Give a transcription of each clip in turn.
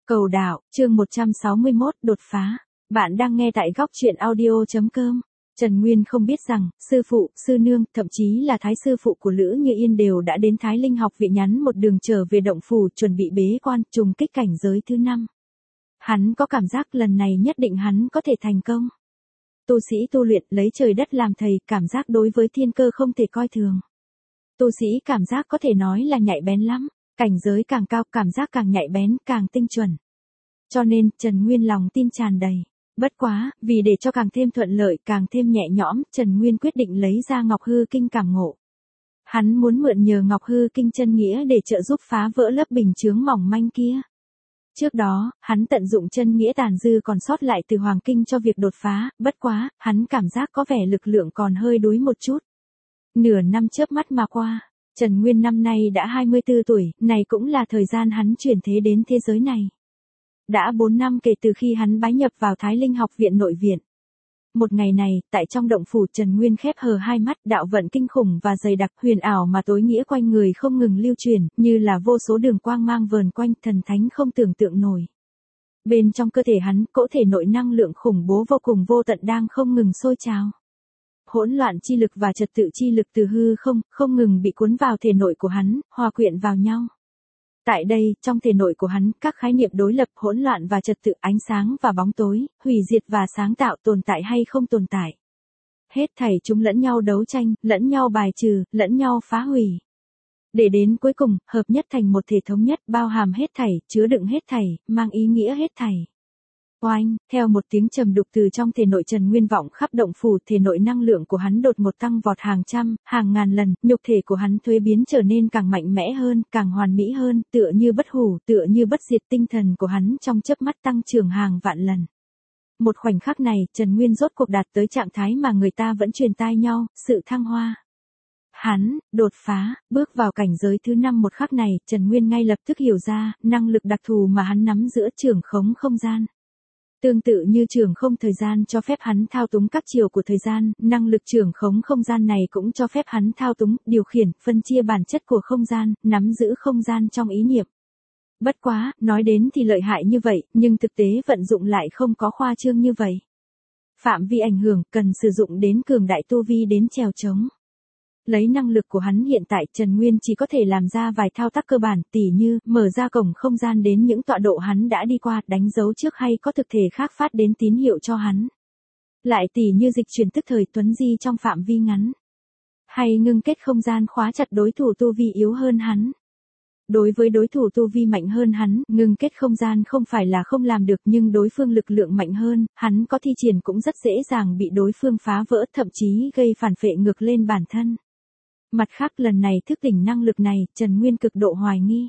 Cầu đạo, chương 161, đột phá. Bạn đang nghe tại góc truyện audio.com. Trần Nguyên không biết rằng, sư phụ, sư nương, thậm chí là thái sư phụ của Lữ Như Yên đều đã đến Thái Linh học viện nhắn một đường trở về động phủ chuẩn bị bế quan trùng kích cảnh giới thứ 5. Hắn có cảm giác lần này nhất định hắn có thể thành công. Tu sĩ tu luyện lấy trời đất làm thầy, cảm giác đối với thiên cơ không thể coi thường. Tu sĩ cảm giác có thể nói là nhạy bén lắm. Cảnh giới càng cao, cảm giác càng nhạy bén, càng tinh chuẩn. Cho nên, Trần Nguyên lòng tin tràn đầy. Bất quá, vì để cho càng thêm thuận lợi, càng thêm nhẹ nhõm, Trần Nguyên quyết định lấy ra Ngọc Hư Kinh cảm ngộ. Hắn muốn mượn nhờ Ngọc Hư Kinh chân nghĩa để trợ giúp phá vỡ lớp bình chướng mỏng manh kia. Trước đó, hắn tận dụng chân nghĩa tàn dư còn sót lại từ Hoàng Kinh cho việc đột phá, bất quá, hắn cảm giác có vẻ lực lượng còn hơi đuối một chút. Nửa năm chớp mắt mà qua. Trần Nguyên năm nay đã 24 tuổi, này cũng là thời gian hắn chuyển thế đến thế giới này. Đã 4 năm kể từ khi hắn bái nhập vào Thái Linh học viện nội viện. Một ngày này, tại trong động phủ Trần Nguyên khép hờ hai mắt, đạo vận kinh khủng và dày đặc huyền ảo mà tối nghĩa quanh người không ngừng lưu truyền, như là vô số đường quang mang vờn quanh, thần thánh không tưởng tượng nổi. Bên trong cơ thể hắn, cỗ thể nội năng lượng khủng bố vô cùng vô tận đang không ngừng sôi trào. Hỗn loạn chi lực và trật tự chi lực từ hư không ngừng bị cuốn vào thể nội của hắn, hòa quyện vào nhau. Tại đây, trong thể nội của hắn, các khái niệm đối lập hỗn loạn và trật tự, ánh sáng và bóng tối, hủy diệt và sáng tạo, tồn tại hay không tồn tại. Hết thảy chúng lẫn nhau đấu tranh, lẫn nhau bài trừ, lẫn nhau phá hủy. Để đến cuối cùng, hợp nhất thành một thể thống nhất, bao hàm hết thảy, chứa đựng hết thảy, mang ý nghĩa hết thảy. Oanh, theo một tiếng trầm đục từ trong thể nội Trần Nguyên vọng khắp động phủ, thể nội năng lượng của hắn đột ngột tăng vọt hàng trăm, hàng ngàn lần, nhục thể của hắn thuế biến trở nên càng mạnh mẽ hơn, càng hoàn mỹ hơn, tựa như bất hủ, tựa như bất diệt, tinh thần của hắn trong chớp mắt tăng trưởng hàng vạn lần. Một khoảnh khắc này, Trần Nguyên rốt cuộc đạt tới trạng thái mà người ta vẫn truyền tai nhau, sự thăng hoa. Hắn, đột phá, bước vào cảnh giới thứ 5 một khắc này, Trần Nguyên ngay lập tức hiểu ra, năng lực đặc thù mà hắn nắm giữa trưởng khống không gian. Tương tự như trường không thời gian cho phép hắn thao túng các chiều của thời gian, năng lực trường khống không gian này cũng cho phép hắn thao túng, điều khiển, phân chia bản chất của không gian, nắm giữ không gian trong ý niệm. Bất quá, nói đến thì lợi hại như vậy, nhưng thực tế vận dụng lại không có khoa trương như vậy. Phạm vi ảnh hưởng cần sử dụng đến cường đại tu vi đến trèo trống. Lấy năng lực của hắn hiện tại, Trần Nguyên chỉ có thể làm ra vài thao tác cơ bản, tỉ như, mở ra cổng không gian đến những tọa độ hắn đã đi qua, đánh dấu trước hay có thực thể khác phát đến tín hiệu cho hắn. Lại tỉ như dịch chuyển tức thời tuấn di trong phạm vi ngắn. Hay ngưng kết không gian khóa chặt đối thủ tu vi yếu hơn hắn. Đối với đối thủ tu vi mạnh hơn hắn, ngưng kết không gian không phải là không làm được, nhưng đối phương lực lượng mạnh hơn, hắn có thi triển cũng rất dễ dàng bị đối phương phá vỡ, thậm chí gây phản phệ ngược lên bản thân. Mặt khác lần này thức tỉnh năng lực này, Trần Nguyên cực độ hoài nghi.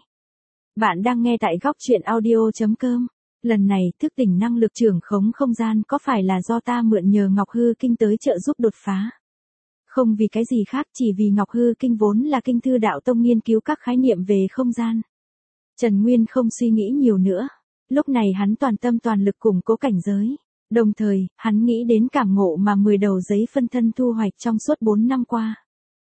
Bạn đang nghe tại góc truyện audio.com. Lần này thức tỉnh năng lực trưởng khống không gian có phải là do ta mượn nhờ Ngọc Hư Kinh tới trợ giúp đột phá? Không vì cái gì khác, chỉ vì Ngọc Hư Kinh vốn là kinh thư đạo tông nghiên cứu các khái niệm về không gian. Trần Nguyên không suy nghĩ nhiều nữa. Lúc này hắn toàn tâm toàn lực củng cố cảnh giới. Đồng thời, hắn nghĩ đến cảm ngộ mà 10 đầu giấy phân thân thu hoạch trong suốt 4 năm qua.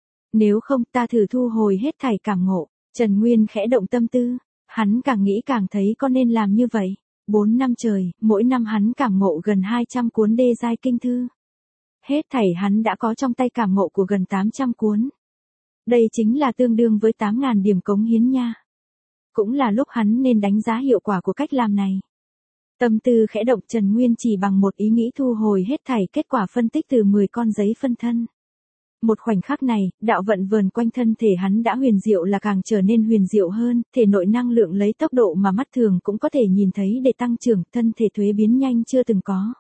Nếu không ta thử thu hồi hết thảy cảm ngộ. Trần Nguyên khẽ động tâm tư. Hắn càng nghĩ càng thấy có nên làm như vậy. 4 năm trời, mỗi năm hắn cảm ngộ gần 200 cuốn đê giai kinh thư. Hết thảy hắn đã có trong tay cảm ngộ của gần 800 cuốn. Đây chính là tương đương với 8.000 điểm cống hiến nha. Cũng là lúc hắn nên đánh giá hiệu quả của cách làm này. Tâm tư khẽ động, Trần Nguyên chỉ bằng một ý nghĩ thu hồi hết thảy kết quả phân tích từ 10 con giấy phân thân. Một khoảnh khắc này, đạo vận vờn quanh thân thể hắn đã huyền diệu là càng trở nên huyền diệu hơn, thể nội năng lượng lấy tốc độ mà mắt thường cũng có thể nhìn thấy để tăng trưởng, thân thể thuế biến nhanh chưa từng có.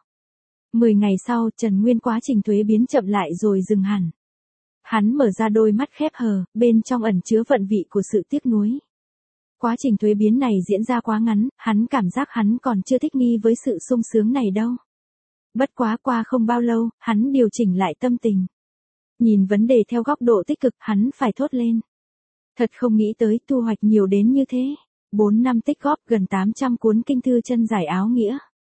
10 ngày sau, Trần Nguyên quá trình thuế biến chậm lại rồi dừng hẳn. Hắn mở ra đôi mắt khép hờ, bên trong ẩn chứa vận vị của sự tiếc nuối. Quá trình thuế biến này diễn ra quá ngắn, hắn cảm giác hắn còn chưa thích nghi với sự sung sướng này đâu. Bất quá qua không bao lâu, hắn điều chỉnh lại tâm tình. Nhìn vấn đề theo góc độ tích cực, hắn phải thốt lên. Thật không nghĩ tới thu hoạch nhiều đến như thế. 4 năm tích góp gần 800 cuốn kinh thư chân giải áo nghĩa.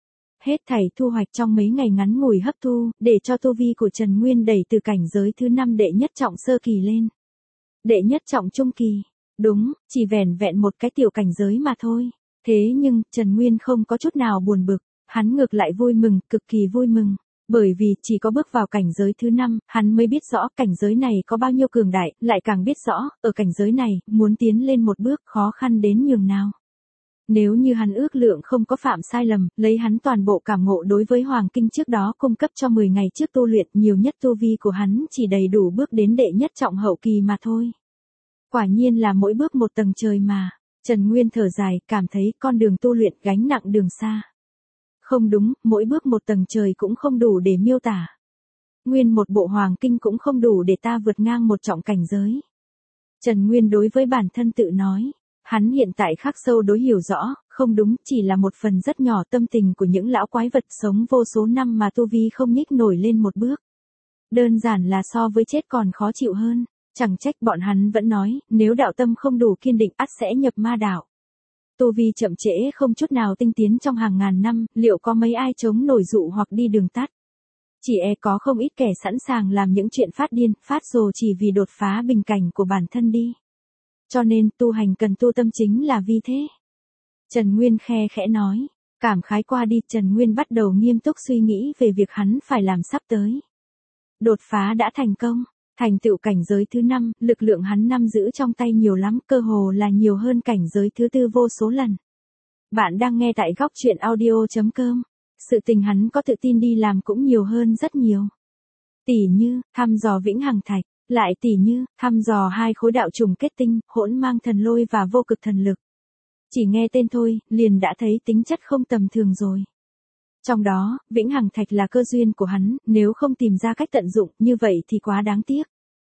Hết thảy thu hoạch trong mấy ngày ngắn ngủi hấp thu, để cho tu vi của Trần Nguyên đẩy từ cảnh giới thứ 5 đệ nhất trọng sơ kỳ lên. Đệ nhất trọng trung kỳ. Đúng, chỉ vẻn vẹn một cái tiểu cảnh giới mà thôi. Thế nhưng, Trần Nguyên không có chút nào buồn bực, hắn ngược lại vui mừng, cực kỳ vui mừng. Bởi vì chỉ có bước vào cảnh giới thứ 5, hắn mới biết rõ cảnh giới này có bao nhiêu cường đại, lại càng biết rõ, ở cảnh giới này, muốn tiến lên một bước khó khăn đến nhường nào. Nếu như hắn ước lượng không có phạm sai lầm, lấy hắn toàn bộ cảm ngộ đối với Hoàng Kinh trước đó cung cấp cho 10 ngày trước tu luyện, nhiều nhất tu vi của hắn chỉ đầy đủ bước đến đệ nhất trọng hậu kỳ mà thôi. Quả nhiên là mỗi bước một tầng trời mà. Trần Nguyên thở dài, cảm thấy con đường tu luyện gánh nặng đường xa. Không đúng, mỗi bước một tầng trời cũng không đủ để miêu tả. Nguyên một bộ Hoàng Kinh cũng không đủ để ta vượt ngang một trọng cảnh giới. Trần Nguyên đối với bản thân tự nói, hắn hiện tại khắc sâu đối hiểu rõ, không đúng, chỉ là một phần rất nhỏ tâm tình của những lão quái vật sống vô số năm mà tu vi không nhích nổi lên một bước. Đơn giản là so với chết còn khó chịu hơn, chẳng trách bọn hắn vẫn nói, nếu đạo tâm không đủ kiên định ắt sẽ nhập ma đạo. Tu vi chậm trễ không chút nào tinh tiến trong hàng ngàn năm, liệu có mấy ai chống nổi dụ hoặc đi đường tắt? Chỉ có không ít kẻ sẵn sàng làm những chuyện phát điên, phát rồ chỉ vì đột phá bình cảnh của bản thân đi. Cho nên tu hành cần tu tâm chính là vì thế. Trần Nguyên khe khẽ nói, cảm khái qua đi, Trần Nguyên bắt đầu nghiêm túc suy nghĩ về việc hắn phải làm sắp tới. Đột phá đã thành công, thành tựu cảnh giới thứ 5, lực lượng hắn nắm giữ trong tay nhiều lắm, cơ hồ là nhiều hơn cảnh giới thứ 4 vô số lần. Bạn đang nghe tại góc truyện audio.com. Sự tình hắn có tự tin đi làm cũng nhiều hơn rất nhiều. Tỉ như, thăm dò vĩnh hằng thạch, lại tỉ như, thăm dò 2 khối đạo trùng kết tinh, hỗn mang thần lôi và vô cực thần lực. Chỉ nghe tên thôi, liền đã thấy tính chất không tầm thường rồi. Trong đó, vĩnh hằng thạch là cơ duyên của hắn, nếu không tìm ra cách tận dụng, như vậy thì quá đáng tiếc.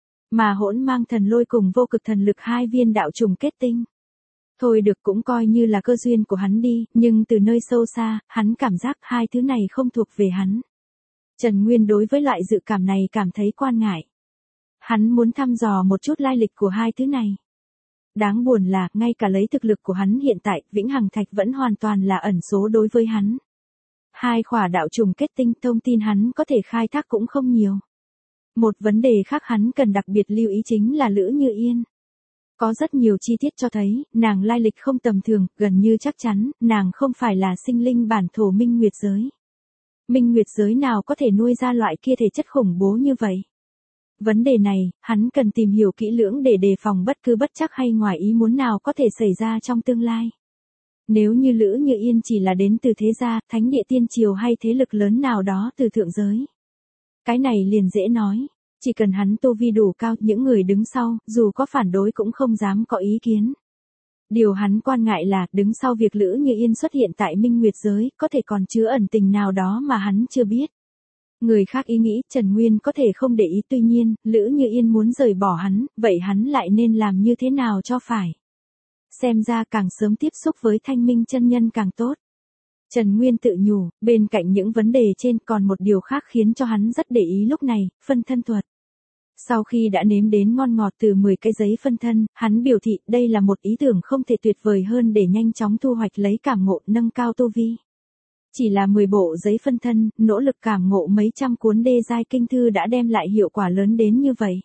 Mà hỗn mang thần lôi cùng vô cực thần lực 2 viên đạo trùng kết tinh. Thôi được, cũng coi như là cơ duyên của hắn đi, nhưng từ nơi sâu xa, hắn cảm giác 2 thứ này không thuộc về hắn. Trần Nguyên đối với loại dự cảm này cảm thấy quan ngại. Hắn muốn thăm dò một chút lai lịch của 2 thứ này. Đáng buồn là, ngay cả lấy thực lực của hắn hiện tại, vĩnh hằng thạch vẫn hoàn toàn là ẩn số đối với hắn. 2 khỏa đạo trùng kết tinh, thông tin hắn có thể khai thác cũng không nhiều. Một vấn đề khác hắn cần đặc biệt lưu ý chính là Lữ Như Yên. Có rất nhiều chi tiết cho thấy, nàng lai lịch không tầm thường, gần như chắc chắn, nàng không phải là sinh linh bản thổ Minh Nguyệt giới. Minh Nguyệt giới nào có thể nuôi ra loại kia thể chất khủng bố như vậy? Vấn đề này, hắn cần tìm hiểu kỹ lưỡng để đề phòng bất cứ bất trắc hay ngoài ý muốn nào có thể xảy ra trong tương lai. Nếu như Lữ Như Yên chỉ là đến từ thế gia, thánh địa tiên triều hay thế lực lớn nào đó từ thượng giới. Cái này liền dễ nói, chỉ cần hắn tu vi đủ cao, những người đứng sau, dù có phản đối cũng không dám có ý kiến. Điều hắn quan ngại là, đứng sau việc Lữ Như Yên xuất hiện tại Minh Nguyệt giới, có thể còn chứa ẩn tình nào đó mà hắn chưa biết. Người khác ý nghĩ, Trần Nguyên có thể không để ý, tuy nhiên, Lữ Như Yên muốn rời bỏ hắn, vậy hắn lại nên làm như thế nào cho phải? Xem ra càng sớm tiếp xúc với Thanh Minh chân nhân càng tốt. Trần Nguyên tự nhủ, bên cạnh những vấn đề trên còn một điều khác khiến cho hắn rất để ý lúc này, phân thân thuật. Sau khi đã nếm đến ngon ngọt từ 10 cái giấy phân thân, hắn biểu thị đây là một ý tưởng không thể tuyệt vời hơn để nhanh chóng thu hoạch lấy cảm ngộ, nâng cao tu vi. Chỉ là 10 bộ giấy phân thân, nỗ lực cảm ngộ mấy trăm cuốn đê giai kinh thư đã đem lại hiệu quả lớn đến như vậy.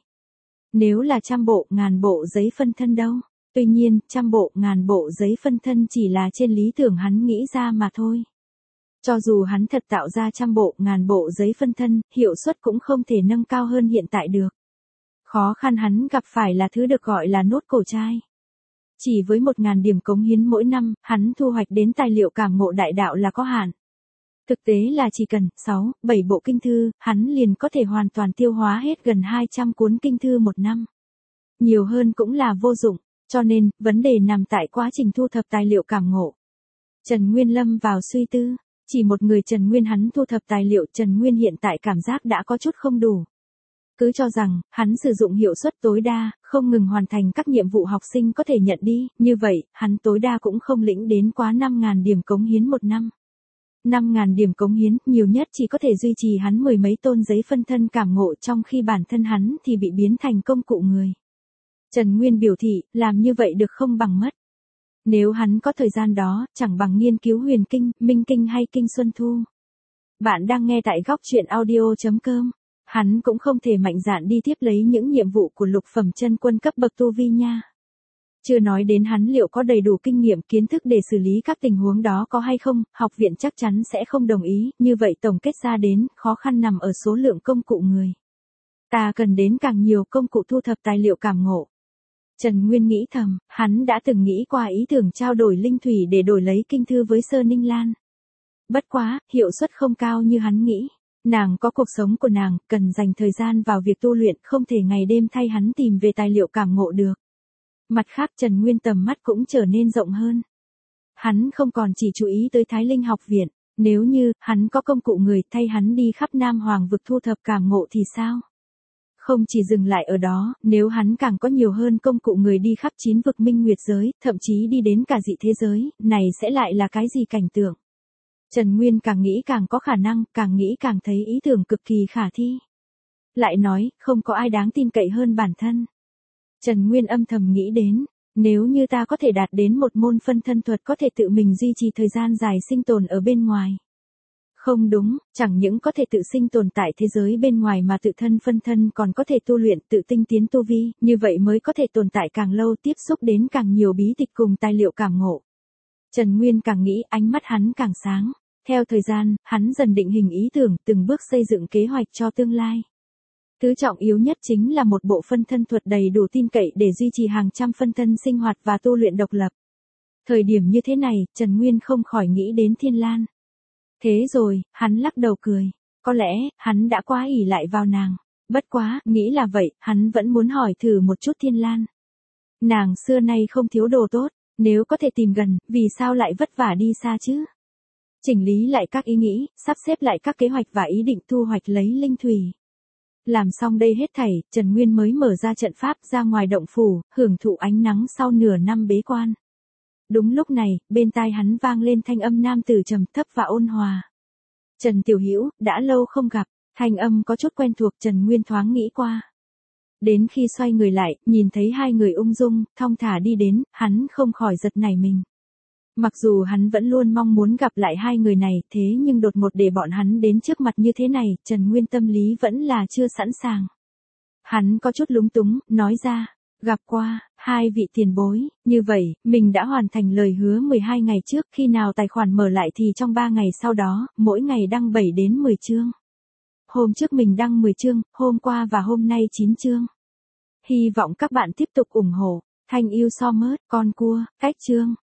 Nếu là trăm bộ, ngàn bộ giấy phân thân đâu? Tuy nhiên, trăm bộ, ngàn bộ giấy phân thân chỉ là trên lý tưởng hắn nghĩ ra mà thôi. Cho dù hắn thật tạo ra trăm bộ, ngàn bộ giấy phân thân, hiệu suất cũng không thể nâng cao hơn hiện tại được. Khó khăn hắn gặp phải là thứ được gọi là nốt cổ trai. Chỉ với 1.000 điểm cống hiến mỗi năm, hắn thu hoạch đến tài liệu cảm ngộ đại đạo là có hạn. Thực tế là chỉ cần 6, 7 bộ kinh thư, hắn liền có thể hoàn toàn tiêu hóa hết gần 200 cuốn kinh thư một năm. Nhiều hơn cũng là vô dụng, cho nên, vấn đề nằm tại quá trình thu thập tài liệu cảm ngộ. Trần Nguyên lâm vào suy tư, chỉ một người Trần Nguyên hắn thu thập tài liệu, Trần Nguyên hiện tại cảm giác đã có chút không đủ. Cứ cho rằng, hắn sử dụng hiệu suất tối đa, không ngừng hoàn thành các nhiệm vụ học sinh có thể nhận đi, như vậy, hắn tối đa cũng không lĩnh đến quá 5.000 điểm cống hiến một năm. 5.000 điểm cống hiến, nhiều nhất chỉ có thể duy trì hắn 10 mấy tôn giấy phân thân cảm ngộ, trong khi bản thân hắn thì bị biến thành công cụ người. Trần Nguyên biểu thị, làm như vậy được không bằng mất. Nếu hắn có thời gian đó, chẳng bằng nghiên cứu huyền kinh, minh kinh hay kinh Xuân Thu. Bạn đang nghe tại góc truyện audio.com. Hắn cũng không thể mạnh dạn đi tiếp lấy những nhiệm vụ của lục phẩm chân quân cấp bậc tu vi nha. Chưa nói đến hắn liệu có đầy đủ kinh nghiệm kiến thức để xử lý các tình huống đó có hay không, học viện chắc chắn sẽ không đồng ý, như vậy tổng kết ra đến, khó khăn nằm ở số lượng công cụ người. Ta cần đến càng nhiều công cụ thu thập tài liệu cảm ngộ. Trần Nguyên nghĩ thầm, hắn đã từng nghĩ qua ý tưởng trao đổi linh thủy để đổi lấy kinh thư với Sơ Ninh Lan. Bất quá, hiệu suất không cao như hắn nghĩ. Nàng có cuộc sống của nàng, cần dành thời gian vào việc tu luyện, không thể ngày đêm thay hắn tìm về tài liệu cảm ngộ được. Mặt khác Trần Nguyên tầm mắt cũng trở nên rộng hơn. Hắn không còn chỉ chú ý tới Thái Linh học viện, nếu như hắn có công cụ người thay hắn đi khắp Nam Hoàng vực thu thập cảm ngộ thì sao? Không chỉ dừng lại ở đó, nếu hắn càng có nhiều hơn công cụ người đi khắp 9 vực minh nguyệt giới, thậm chí đi đến cả dị thế giới, này sẽ lại là cái gì cảnh tượng? Trần Nguyên càng nghĩ càng có khả năng, càng nghĩ càng thấy ý tưởng cực kỳ khả thi. Lại nói, không có ai đáng tin cậy hơn bản thân. Trần Nguyên âm thầm nghĩ đến, nếu như ta có thể đạt đến một môn phân thân thuật có thể tự mình duy trì thời gian dài sinh tồn ở bên ngoài. Không đúng, chẳng những có thể tự sinh tồn tại thế giới bên ngoài mà tự thân phân thân còn có thể tu luyện tự tinh tiến tu vi, như vậy mới có thể tồn tại càng lâu tiếp xúc đến càng nhiều bí tịch cùng tài liệu cảm ngộ. Trần Nguyên càng nghĩ ánh mắt hắn càng sáng, theo thời gian, hắn dần định hình ý tưởng từng bước xây dựng kế hoạch cho tương lai. Thứ trọng yếu nhất chính là một bộ phân thân thuật đầy đủ tin cậy để duy trì hàng trăm phân thân sinh hoạt và tu luyện độc lập. Thời điểm như thế này, Trần Nguyên không khỏi nghĩ đến Thiên Lan. Thế rồi, hắn lắc đầu cười. Có lẽ, hắn đã quá ỷ lại vào nàng. Bất quá, nghĩ là vậy, hắn vẫn muốn hỏi thử một chút Thiên Lan. Nàng xưa nay không thiếu đồ tốt, nếu có thể tìm gần, vì sao lại vất vả đi xa chứ? Chỉnh lý lại các ý nghĩ, sắp xếp lại các kế hoạch và ý định thu hoạch lấy linh thủy. Làm xong đây hết thảy, Trần Nguyên mới mở ra trận pháp ra ngoài động phủ, hưởng thụ ánh nắng sau nửa năm bế quan. Đúng lúc này, bên tai hắn vang lên thanh âm nam tử trầm thấp và ôn hòa. Trần Tiểu Hữu, đã lâu không gặp, thanh âm có chút quen thuộc Trần Nguyên thoáng nghĩ qua. Đến khi xoay người lại, nhìn thấy hai người ung dung, thong thả đi đến, hắn không khỏi giật nảy mình. Mặc dù hắn vẫn luôn mong muốn gặp lại hai người này, thế nhưng đột ngột để bọn hắn đến trước mặt như thế này, Trần Nguyên tâm lý vẫn là chưa sẵn sàng. Hắn có chút lúng túng, nói ra, gặp qua, hai vị tiền bối, như vậy, mình đã hoàn thành lời hứa 12 ngày trước, khi nào tài khoản mở lại thì trong 3 ngày sau đó, mỗi ngày đăng 7 đến 10 chương. Hôm trước mình đăng 10 chương, hôm qua và hôm nay 9 chương. Hy vọng các bạn tiếp tục ủng hộ, Thanh yêu so mớt, con cua, cách chương.